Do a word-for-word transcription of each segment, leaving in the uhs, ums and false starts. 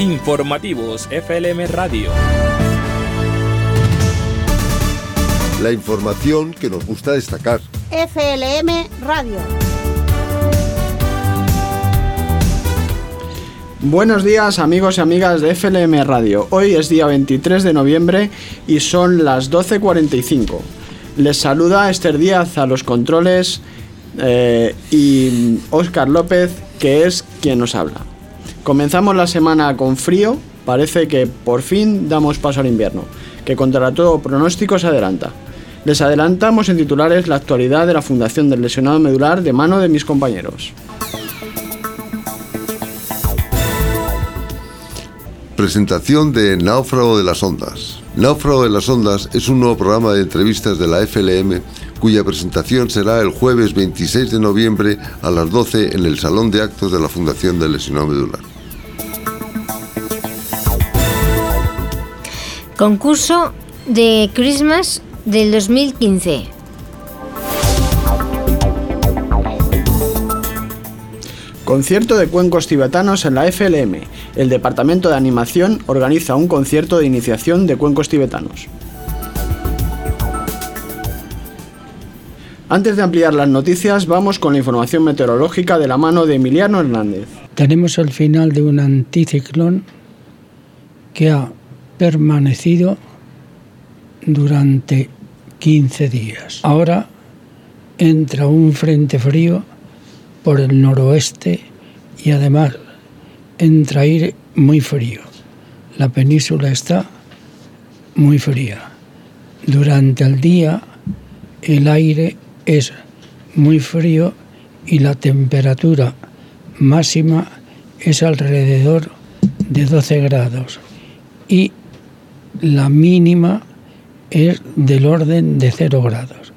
Informativos F L M Radio. La información que nos gusta destacar. F L M Radio. Buenos días, amigos y amigas de F L M Radio. Hoy es día veintitrés de noviembre y son las doce cuarenta y cinco. Les saluda Esther Díaz a los controles eh, y Óscar López, que es quien nos habla. Comenzamos la semana con frío. Parece que por fin damos paso al invierno, que contra todo pronóstico se adelanta. Les adelantamos en titulares la actualidad de la Fundación del Lesionado Medular de mano de mis compañeros. Presentación de Náufrago de las Ondas. Náufrago de las Ondas es un nuevo programa de entrevistas de la F L M cuya presentación será el jueves veintiséis de noviembre a las doce en el Salón de Actos de la Fundación del Lesionado Medular. Concurso de Christmas del dos mil quince. Concierto de cuencos tibetanos en la F L M. El Departamento de Animación organiza un concierto de iniciación de cuencos tibetanos. Antes de ampliar las noticias, vamos con la información meteorológica de la mano de Emiliano Hernández. Tenemos el final de un anticiclón que ha permanecido durante quince días. Ahora entra un frente frío por el noroeste y además entra aire muy frío. La península está muy fría. Durante el día el aire es muy frío y la temperatura máxima es alrededor de doce grados y la mínima es del orden de cero grados.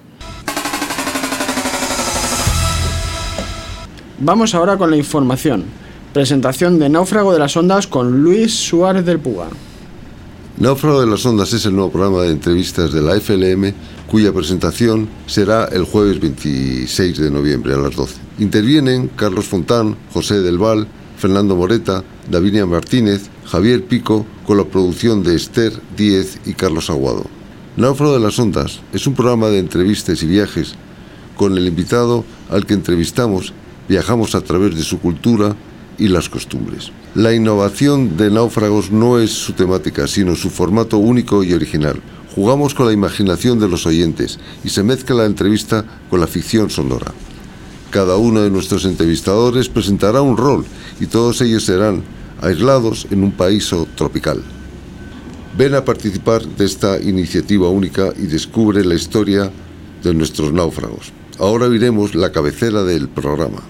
Vamos ahora con la información. Presentación de Náufrago de las Ondas con Luis Suárez del Puga. Náufrago de las Ondas es el nuevo programa de entrevistas de la F L M cuya presentación será el jueves veintiséis de noviembre a las doce. Intervienen Carlos Fontán, José del Val, Fernando Moreta, Davinia Martínez, Javier Pico, con la producción de Esther Díez y Carlos Aguado. Náufrago de las Ondas es un programa de entrevistas y viajes. Con el invitado al que entrevistamos, viajamos a través de su cultura y las costumbres. La innovación de Náufragos no es su temática, sino su formato único y original. Jugamos con la imaginación de los oyentes y se mezcla la entrevista con la ficción sonora. Cada uno de nuestros entrevistadores presentará un rol y todos ellos serán aislados en un país tropical. Ven a participar de esta iniciativa única y descubre la historia de nuestros náufragos. Ahora oiremos la cabecera del programa.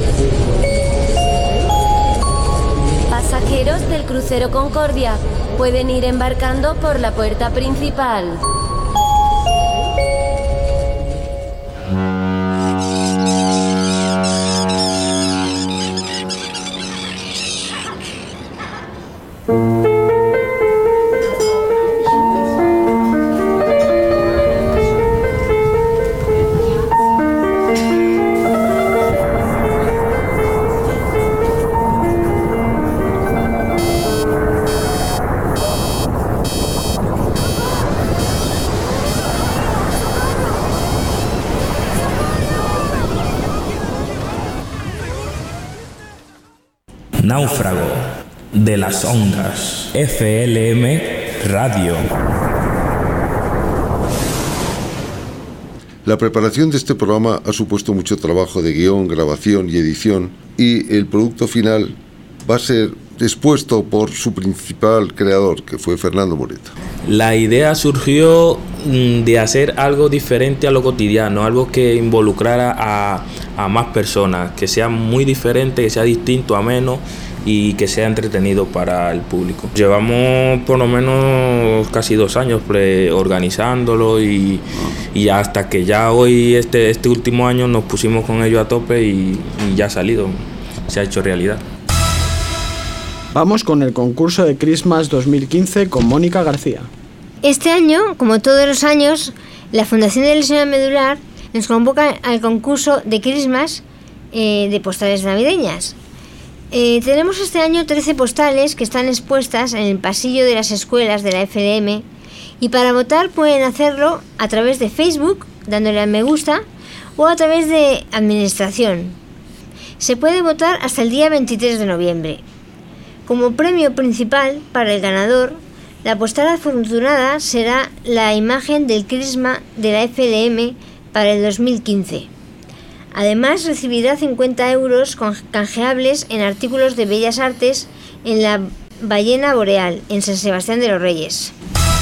Pasajeros del crucero Concordia pueden ir embarcando por la puerta principal. Náufrago de las Ondas. F L M Radio. La preparación de este programa ha supuesto mucho trabajo de guión, grabación y edición, y el producto final va a ser expuesto por su principal creador, que fue Fernando Moreta. La idea surgió de hacer algo diferente a lo cotidiano, algo que involucrara a, a más personas, que sea muy diferente, que sea distinto, ameno y que sea entretenido para el público. Llevamos por lo menos casi dos años pre- organizándolo y, y hasta que ya hoy, este, este último año, nos pusimos con ello a tope y, y ya ha salido, se ha hecho realidad. Vamos con el concurso de Christmas dos mil quince con Mónica García. Este año, como todos los años, la Fundación del Lesionado Medular nos convoca al concurso de Christmas eh, de postales navideñas. Eh, tenemos este año trece postales que están expuestas en el pasillo de las escuelas de la F L M, y para votar pueden hacerlo a través de Facebook, dándole al me gusta, o a través de Administración. Se puede votar hasta el día veintitrés de noviembre. Como premio principal para el ganador, la postal afortunada será la imagen del crisma de la F L M para el dos mil quince. Además, recibirá cincuenta euros canjeables en artículos de Bellas Artes en la Ballena Boreal, en San Sebastián de los Reyes.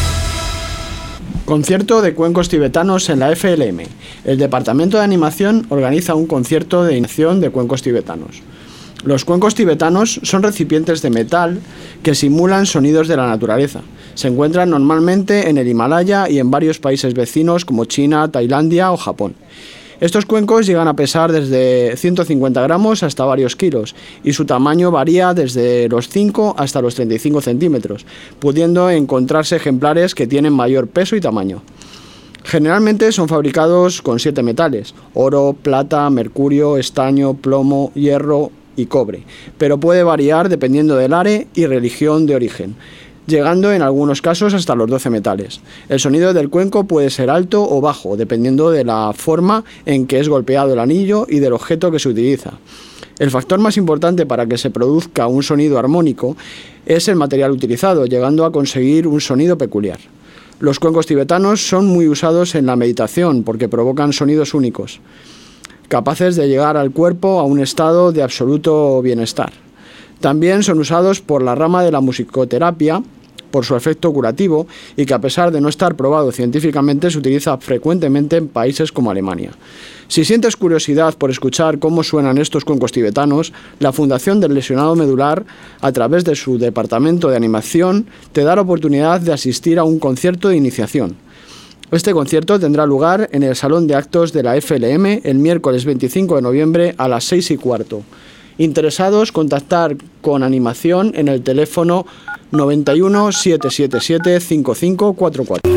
Concierto de cuencos tibetanos en la F L M. El Departamento de Animación organiza un concierto de iniciación de cuencos tibetanos. Los cuencos tibetanos son recipientes de metal que simulan sonidos de la naturaleza. Se encuentran normalmente en el Himalaya y en varios países vecinos como China, Tailandia o Japón. Estos cuencos llegan a pesar desde ciento cincuenta gramos hasta varios kilos, y su tamaño varía desde los cinco hasta los treinta y cinco centímetros, pudiendo encontrarse ejemplares que tienen mayor peso y tamaño. Generalmente son fabricados con siete metales: oro, plata, mercurio, estaño, plomo, hierro y cobre, pero puede variar dependiendo del área y religión de origen, llegando en algunos casos hasta los doce metales. El sonido del cuenco puede ser alto o bajo, dependiendo de la forma en que es golpeado el anillo y del objeto que se utiliza. El factor más importante para que se produzca un sonido armónico es el material utilizado, llegando a conseguir un sonido peculiar. Los cuencos tibetanos son muy usados en la meditación porque provocan sonidos únicos, capaces de llegar al cuerpo a un estado de absoluto bienestar. También son usados por la rama de la musicoterapia, por su efecto curativo, y que a pesar de no estar probado científicamente se utiliza frecuentemente en países como Alemania. Si sientes curiosidad por escuchar cómo suenan estos cuencos tibetanos, la Fundación del Lesionado Medular, a través de su departamento de animación, te da la oportunidad de asistir a un concierto de iniciación. Este concierto tendrá lugar en el Salón de Actos de la F L M el miércoles veinticinco de noviembre a las seis y cuarto. Interesados, contactar con animación en el teléfono noventa y uno, setecientos setenta y siete, cincuenta y cinco cuarenta y cuatro.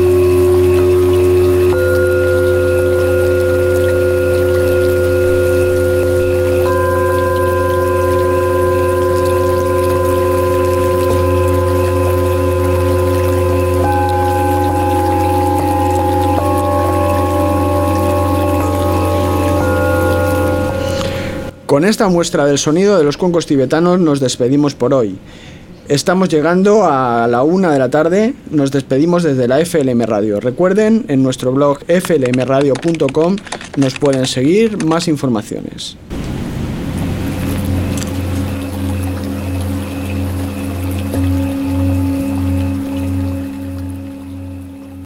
Con esta muestra del sonido de los cuencos tibetanos nos despedimos por hoy. Estamos llegando a la una de la tarde, nos despedimos desde la F L M Radio. Recuerden, en nuestro blog f l m radio punto com nos pueden seguir más informaciones.